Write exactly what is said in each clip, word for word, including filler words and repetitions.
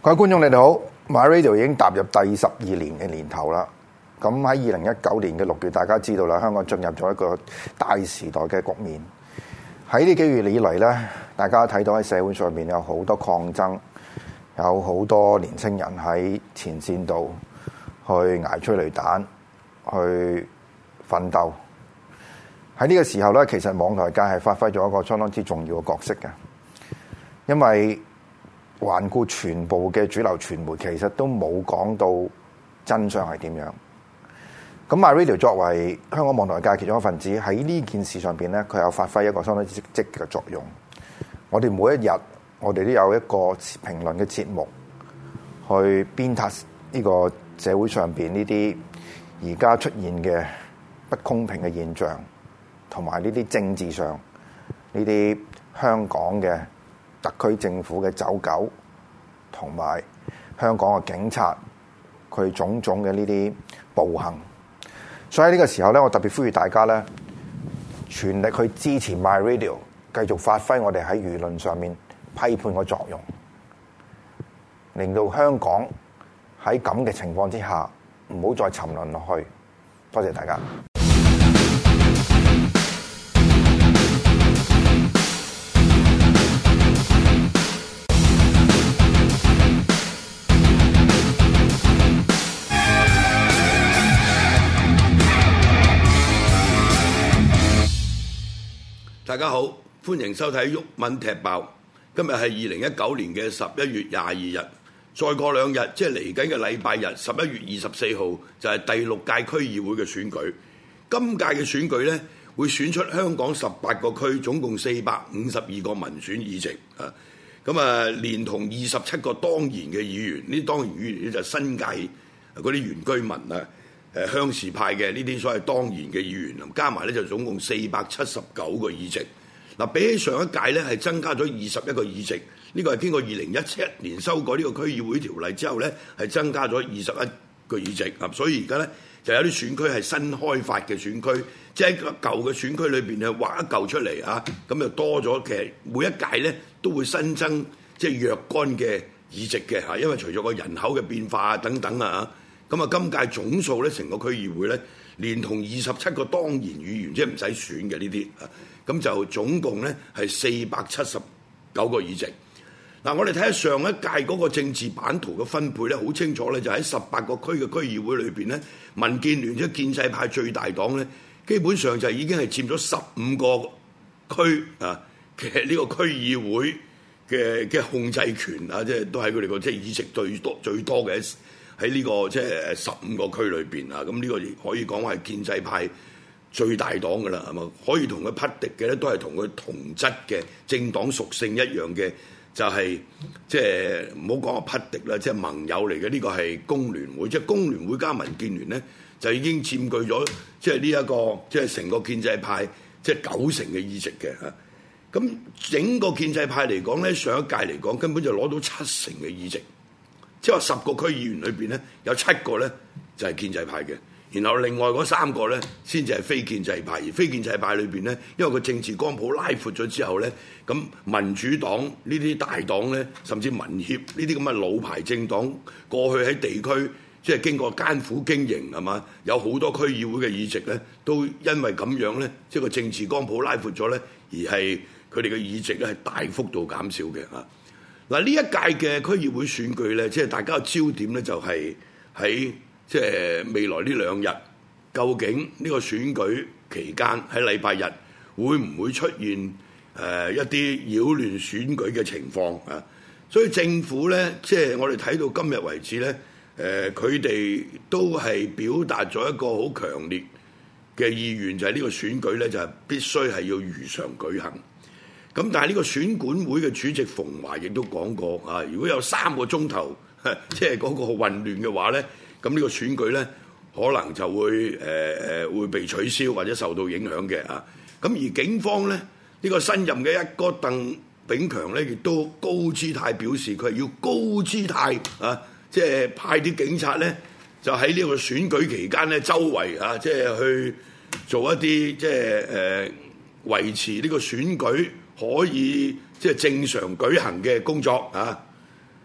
各位觀眾你哋好 ，MyRadio 已經踏入第十二年嘅年頭啦。咁喺二零一九年嘅六月，大家知道啦，香港進入咗一個大時代嘅局面。喺呢幾月以嚟咧，大家睇到喺社會上面有好多抗爭，有好多年青人喺前線度去捱催淚彈，去奮鬥。喺呢個時候咧，其實網台界係發揮咗一個相當之重要嘅角色嘅，因為環顧全部嘅主流傳媒，其實都冇講到真相係點樣。咁 MyRadio 作為香港網台界其中一份子，喺呢件事上邊咧，佢有發揮一個相當之積極嘅作用。我哋每一日，我哋都有一個評論嘅節目，去鞭撻呢個社會上邊呢啲而家出現嘅不公平嘅現象，同埋呢啲政治上呢啲香港嘅特區政府嘅走狗，同埋香港嘅警察佢種種嘅呢啲暴行，所以喺呢個時候咧，我特別呼籲大家咧，全力去支持 MyRadio， 繼續發揮我哋喺輿論上面批判嘅作用，令到香港喺咁嘅情況之下唔好再沉淪落去。多謝大家。 大家好，歡迎收睇毓民踢爆。今日係二零一九年嘅十一月廿二日，再過兩日，即係嚟緊嘅禮拜日，十一月二十四號就係第六屆區議會嘅選舉。今屆嘅選舉呢，會選出香港十八個區，總共四百五十二個民選議席啊。咁啊，連同二十七個當然嘅議員，呢啲當然議員呢就係新界嗰啲原居民啊。誒鄉事派嘅呢啲所謂當然嘅議員，加埋咧就總共四百七十九個議席。嗱，比起上一屆咧係增加咗二十一個議席，呢個係經過二零一七年修改呢個區議會條例之後咧，係增加咗二十一個議席啊。所以而家咧就有啲選區係新開發嘅選區，即係喺舊嘅選區裏邊咧劃一嚿出嚟啊，咁就多咗。其實每一屆咧都會新增即係若干嘅議席嘅嚇，因為隨咗個人口嘅變化啊等等啊。咁啊，今屆總數咧，成個區議會咧，連同二十七個當然議員，即係唔使選嘅呢啲啊，咁就總共咧係四百七十九個議席。嗱，我哋睇下上一屆嗰個政治版圖嘅分配咧，好清楚咧，就喺十八個區嘅區議會裏邊咧，民建聯即係建制派最大黨咧，基本上就已經係佔咗十五個區啊嘅呢個區議會嘅嘅控制權啊，即係都喺佢哋個即係議席最多最多嘅。喺呢個即係十五個區裏邊啊，咁呢個亦可以講話係建制派最大黨㗎啦，係嘛？可以同佢匹敵嘅咧，都係同佢同質嘅政黨屬性一樣嘅，就係即係唔好講話匹敵啦，即係盟友嚟嘅。呢個係工聯會，即係工聯會加民建聯咧，就已經佔據咗即係呢一個即係成個建制派即係九成嘅議席嘅嚇。咁整個建制派嚟講咧，上一屆嚟講根本就攞到七成嘅議席。即係話十個區議員裏邊咧，有七個咧就係建制派嘅，然後另外嗰三個咧先至係非建制派。而非建制派裏邊咧，因為個政治光譜拉闊咗之後咧，咁民主黨呢啲大黨咧，甚至民協呢啲咁嘅老牌政黨，過去喺地區即係經過艱苦經營係嘛，有好多區議會嘅議席咧，都因為咁樣咧，即係個政治光譜拉闊咗咧，而係佢哋嘅議席咧係大幅度減少嘅嚇。嗱，呢一屆嘅區議會選舉咧，即係大家嘅焦點咧，就係喺即係未來呢兩日，究竟呢個選舉期間喺禮拜日會唔會出現誒、呃、一啲擾亂選舉嘅情況啊？所以政府咧，即係我哋睇到今日為止咧，誒佢哋都係表達咗一個好強烈嘅意願，就係、是、呢個選舉咧就係必須係要如常舉行。咁但係呢個選管會嘅主席馮驊亦都講過啊，如果有三個鐘頭即係嗰個混亂嘅話咧，咁呢個選舉咧可能就會誒誒、呃、會被取消或者受到影響嘅啊。咁而警方咧呢、呢個新任嘅一哥鄧炳強咧，亦都高姿態表示佢係要高姿態啊，即係派啲警察咧就喺呢個選舉期間咧周圍啊，即係去做一啲即係誒維持呢個選舉可以即係正常舉行嘅工作啊！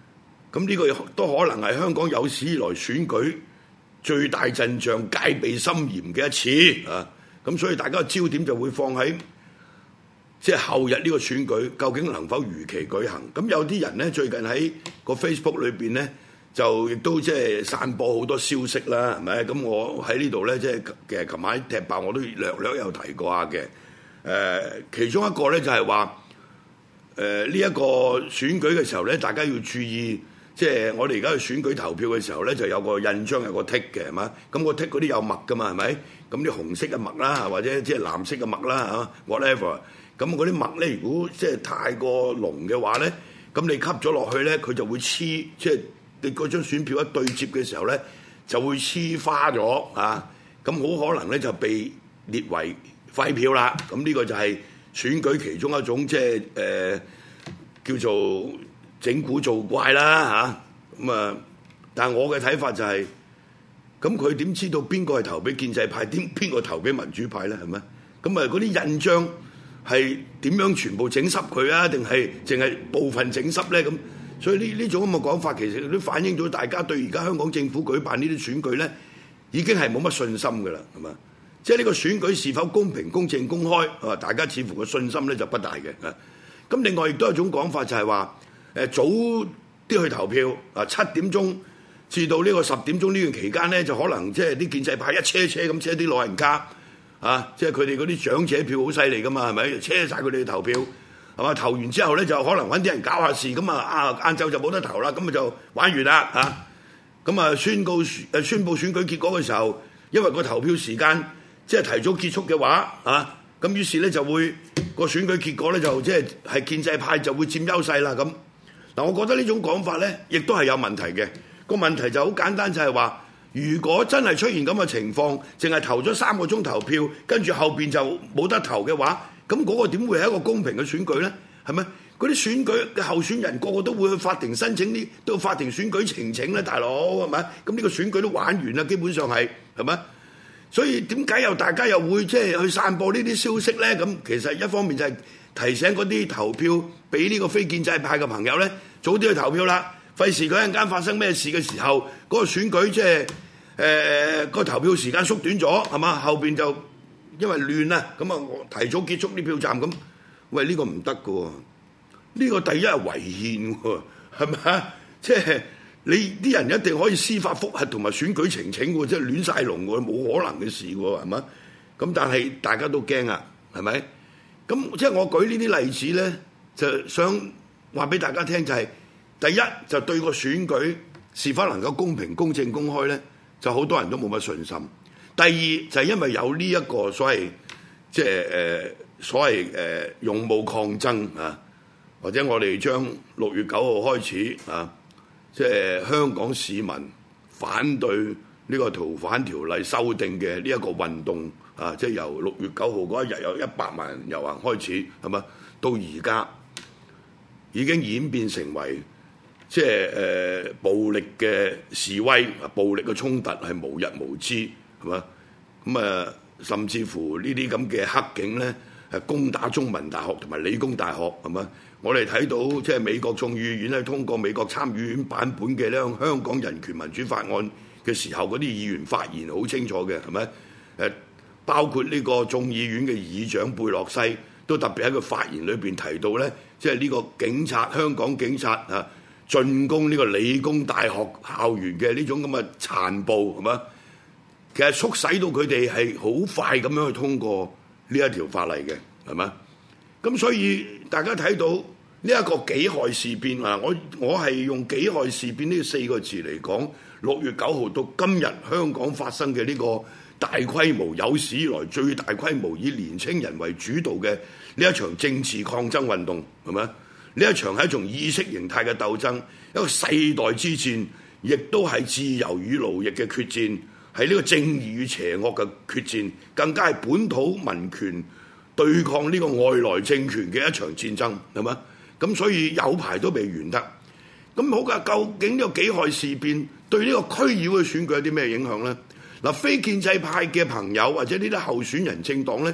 咁呢個都可能係香港有史以來選舉最大陣仗、戒備森嚴嘅一次啊！咁所以大家嘅焦點就會放喺即係後日呢個選舉究竟能否如期舉行？咁有啲人咧最近喺個 Facebook 裏邊咧就亦都即係散播好多消息啦，係咪？咁我喺呢度咧即係其實琴晚踢爆我都略略有提過下嘅。誒、呃，其中一個咧就係話誒呢一個選舉嘅時候咧，大家要注意。即係我哋而家去選舉投票嘅時候咧，就有個印章有個剔嘅，係嘛？咁個剔嗰啲有墨噶嘛，係咪？咁啲紅色嘅墨啦，或者即係藍色嘅墨啦，嚇 whatever。咁嗰啲墨咧，如果即係太過濃嘅話咧，咁你吸咗落去咧，佢就會黐，即係你嗰張選票一對接嘅時候咧，就會黐花咗啊！咁好可能咧就被列為廢票啦。咁呢個就係選舉其中一種即係誒叫做整蠱做怪啦嚇，咁啊！但係我嘅睇法就係、是，咁佢點知道邊個係投俾建制派，點邊個投俾民主派咧？係咪？咁啊嗰啲印章係點樣全部整濕佢啊？定係淨係部分整濕咧？咁所以呢呢種咁嘅講法，其實都反映咗大家對而家香港政府舉辦呢啲選舉咧，已經係冇乜信心㗎啦，係嘛？即係呢個選舉是否公平、公正、公開啊？大家似乎個信心咧就不大嘅啊！咁另外亦都有一種講法就係話，誒早啲去投票啊，七點鐘至到呢個十點鐘呢段期間咧，就可能即係啲建制派一車車咁車啲老人家啊，即係佢哋嗰啲長者票好犀利噶嘛，係咪？車晒佢哋去投票，係嘛？投完之後咧，就可能揾啲人搞下事，咁啊啊晏晝就冇得投啦，咁啊就玩完啦嚇。咁啊宣告誒宣佈選舉結果嘅時候，因為個投票時間即係提早結束嘅話啊，咁於是咧就會個選舉結果咧就即係係建制派就會佔優勢啦咁。嗱，我覺得呢種講法咧，亦都係有問題嘅。個問題就好簡單，就係話，如果真係出現咁嘅情況，淨係投咗三個鐘投票，跟住後邊就冇得投嘅話，咁嗰個點會係一個公平嘅選舉咧？係咪？嗰啲選舉嘅候選人個個都會去法庭申請啲，到法庭選舉呈請咧，大佬係咪？咁呢個選舉都玩完啦，基本上係係咪？所以點解又大家又會即係去散播呢啲消息咧？咁其實一方面就係提醒嗰啲投票俾呢個非建制派嘅朋友咧，早啲去投票啦，費事佢一陣間發生咩事嘅時候，嗰個選舉即係誒個投票時間縮短咗，係嘛？後邊就因為亂啦，咁啊提早結束啲票站咁，喂呢個唔得㗎喎，呢個第一係違憲喎，係咪？即係你啲人一定可以司法覆核同埋選舉呈請喎，即係亂晒龍喎，冇可能嘅事喎，係嘛？咁但係大家都驚啊，係咪？咁即係我舉呢啲例子咧，就想話俾大家聽，就係第一就對個選舉是否能夠公平、公正、公開咧，就好多人都冇乜信心。第二就係因為有呢一個所謂即係誒所謂誒勇武抗爭啊，或者我哋將六月九號開始啊，即係香港市民反對呢個逃犯條例修訂嘅呢一個運動啊，即係由六月九號嗰一日有一百萬人遊行開始，係嘛？到而家已經演變成為即係誒、呃、暴力嘅示威、暴力嘅衝突係無日無之，係嘛？咁啊，甚至乎呢啲咁嘅黑警咧，係攻打中文大學同埋理工大學，係嘛？我哋睇到即係美國眾議院咧通過美國參議院版本嘅呢香港人權民主法案嘅時候，嗰啲議員發言好清楚嘅，係咪？誒，包括呢個眾議院嘅議長貝洛西都特別喺佢發言裏邊提到咧，即係呢個警察香港警察啊進攻呢個理工大學校園嘅呢種咁嘅殘暴，係嘛？其實促使到佢哋係好快咁樣去通過呢一條法例嘅，係嘛？咁所以大家睇到呢一個己亥事變啊，我我係用己亥事變呢四個字嚟講，六月九號到今日香港發生嘅呢個大規模有史以來最大規模以年青人為主導嘅呢一場政治抗爭運動，係咪？呢一場係一種意識形態嘅鬥爭，一個世代之戰，亦都係自由與奴役嘅決戰，係呢個正義與邪惡嘅決戰，更加係本土民權對抗呢個外來政權嘅一場戰爭，係咪？咁所以有排都未完得。咁好㗎，究竟呢個己亥事變對呢個區議會選舉有啲咩影響呢？嗱，非建制派嘅朋友或者呢啲候選人政黨呢，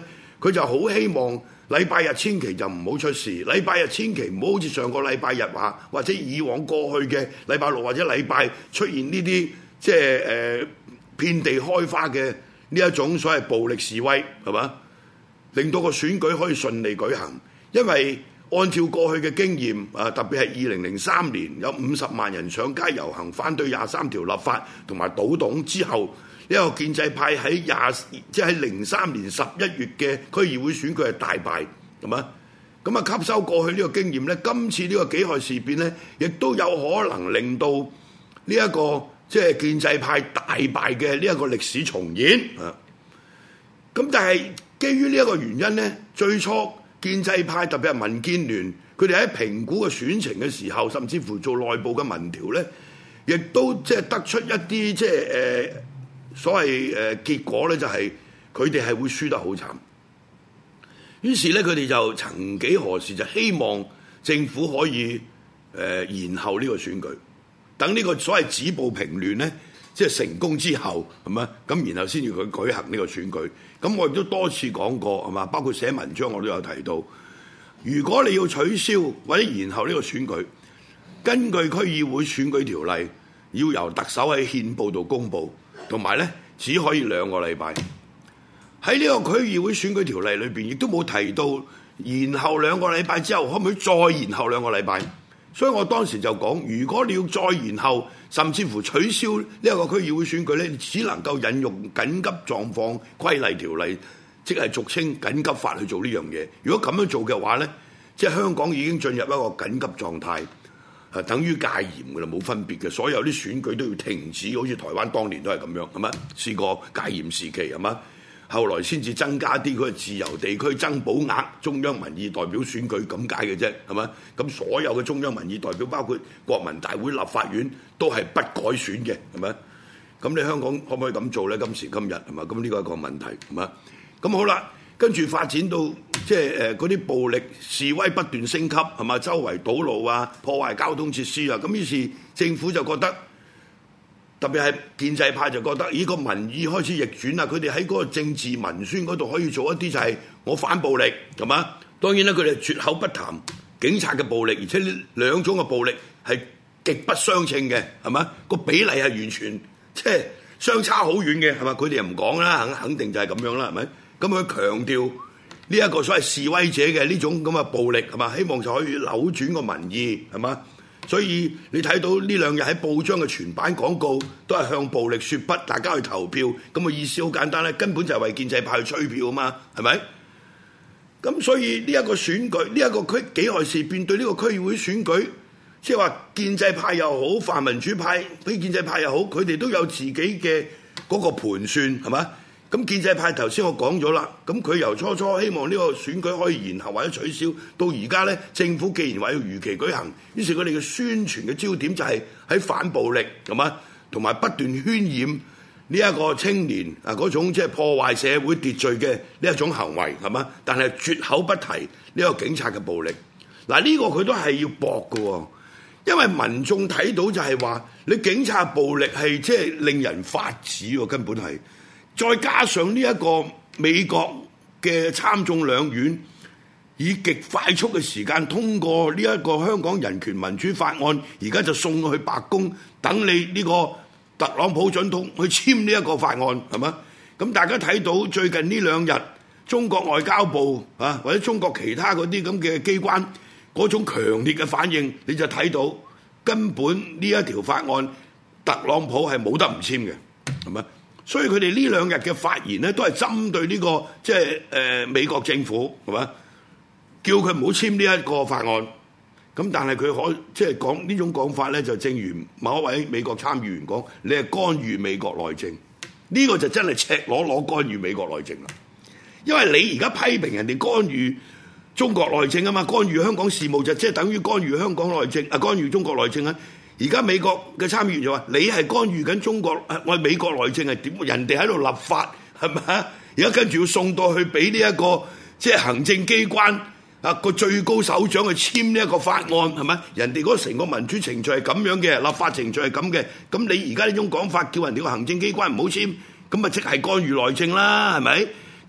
佢就好希望禮拜日千祈就唔好出事，禮拜日千祈唔好好似上個禮拜日話，或者以往過去嘅禮拜六或者禮拜出現呢啲即係誒遍地開花嘅呢一種所謂暴力示威，係嘛？令到個選舉可以順利舉行，因為按照過去嘅經驗，啊特別係二零零三年有五十萬人上街遊行反對廿三條立法同埋倒董之後，呢個建制派喺廿即係喺零三年十一月嘅區議會選舉係大敗，係嘛？咁啊吸收過去呢個經驗咧，今次呢個己亥事變咧，亦都有可能令到呢一個即係建制派大敗嘅呢一個歷史重演啊！咁但係基於呢一個原因咧，最初建制派特別係民建聯，佢哋喺評估嘅選情嘅時候，甚至乎做內部嘅民調咧，亦都即係得出一啲即係誒所謂誒、呃、結果咧，就係佢哋係會輸得好慘。於是咧，佢哋就曾幾何時就希望政府可以誒、呃、延後呢個選舉，等呢個所謂止暴平亂咧，即係成功之後，係嘛？咁然後先至佢舉行呢個選舉。咁我亦都多次講過，係嘛？包括寫文章我都有提到，如果你要取消或者延後呢個選舉，根據區議會選舉條例，要由特首喺憲報度公佈，同埋咧只可以兩個禮拜。喺呢個區議會選舉條例裏邊，亦都冇提到延後兩個禮拜之後可唔可以再延後兩個禮拜。所以我當時就講，如果你要再延後，甚至乎取消呢一個區議會選舉咧，你只能夠引用緊急狀況規例條例，即係俗稱緊急法去做呢樣嘢。如果咁樣做嘅話咧，即係香港已經進入一個緊急狀態，係等於戒嚴㗎啦，冇分別嘅。所有啲選舉都要停止，好似台灣當年都係咁樣，係嘛？試過戒嚴時期，係嘛？後來先至增加啲佢嘅自由地區增補額，中央民意代表選舉咁解嘅啫，係嘛？咁所有嘅中央民意代表，包括國民大會、立法院，都係不改選嘅，係咪？咁你香港可唔可以咁做咧？今時今日係嘛？咁呢個係一個問題，係嘛？咁好啦，跟住發展到即係誒嗰啲暴力示威不斷升級，係嘛？周圍堵路啊，破壞交通設施啊，咁於是政府就覺得。特別係建制派就覺得，咦個民意開始逆轉啦！佢哋喺嗰個政治文宣嗰度可以做一啲就係我反暴力，係嘛？當然啦，佢哋絕口不談警察嘅暴力，而且呢兩種嘅暴力係極不相稱嘅，係嘛？個比例係完全即係相差好遠嘅，係嘛？佢哋又唔講啦，肯肯定就係咁樣啦，係咪？咁佢強調呢一個所謂示威者嘅呢種咁嘅暴力，係嘛？希望就可以扭轉個民意，係嘛？所以你睇到呢兩日喺報章嘅全版廣告都係向暴力說不，大家去投票，咁嘅意思好簡單咧，根本就係為建制派去吹票啊嘛，係咪？咁所以呢一個選舉，呢一個區己亥事變對呢個區議會選舉，即係話建制派又好，泛民主派非建制派又好，佢哋都有自己嘅嗰個盤算，係嘛？咁建制派頭先我講咗啦，咁佢由初初希望呢個選舉可以延後或者取消，到而家咧政府既然話要如期舉行，於是佢哋嘅宣傳嘅焦點就係喺反暴力，係嘛？同埋不斷渲染呢一個青年啊嗰種即係破壞社會秩序嘅呢一種行為，係嘛？但係絕口不提呢個警察嘅暴力。嗱、這、呢個佢都係要駁嘅，因為民眾睇到就係話你警察暴力係即係令人髮指喎，根本係。再加上呢一個美國嘅參眾兩院以極快速嘅時間通過呢一個香港人權民主法案，而家就送去白宮等你呢個特朗普總統去簽呢一個法案，係嘛？咁大家睇到最近呢兩日中國外交部啊或者中國其他嗰啲咁嘅機關嗰種強烈嘅反應，你就睇到根本呢一條法案特朗普係冇得唔簽嘅，係嘛？所以佢哋呢兩日嘅發言咧，都係針對呢個即係誒美國政府，係嘛？叫佢唔好簽呢一個法案。咁但係佢可即係講呢種講法咧，就正如某一位美國參議員講，你係干預美國內政。呢個就真係赤裸裸干預美國內政啦。因為你而家批評人哋干預中國內政啊嘛，干預香港事務就即係等於干預香港內政啊，干預中國內政啊。而家美國嘅參議員就話：你係干預緊中國，我美國內政係點？人哋喺度立法係咪？而家跟住要送到去俾呢一個即係行政機關啊個最高首長去簽呢一個法案係咪？人哋嗰成個民主程序係咁樣嘅，立法程序係咁嘅。咁你而家呢種講法叫人哋個行政機關唔好簽，咁咪即係干預內政啦，係咪？咁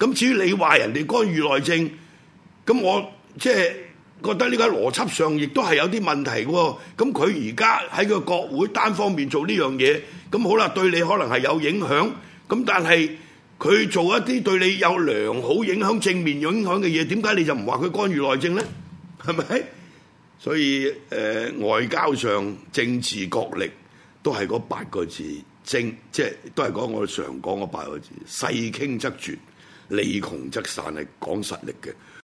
咁至於你話人哋干預內政，咁我即係覺得呢個邏輯上亦都係有啲問題喎。咁佢而家喺個國會單方面做呢樣嘢，咁好啦，對你可能係有影響。咁但係佢做一啲對你有良好影響、正面影響嘅嘢，點解你就唔話佢干預內政呢？係咪？所以誒、呃，外交上政治角力都係嗰八個字，政即係都係講我哋常講嗰八個字：勢傾則絕，利窮則散，係講實力嘅。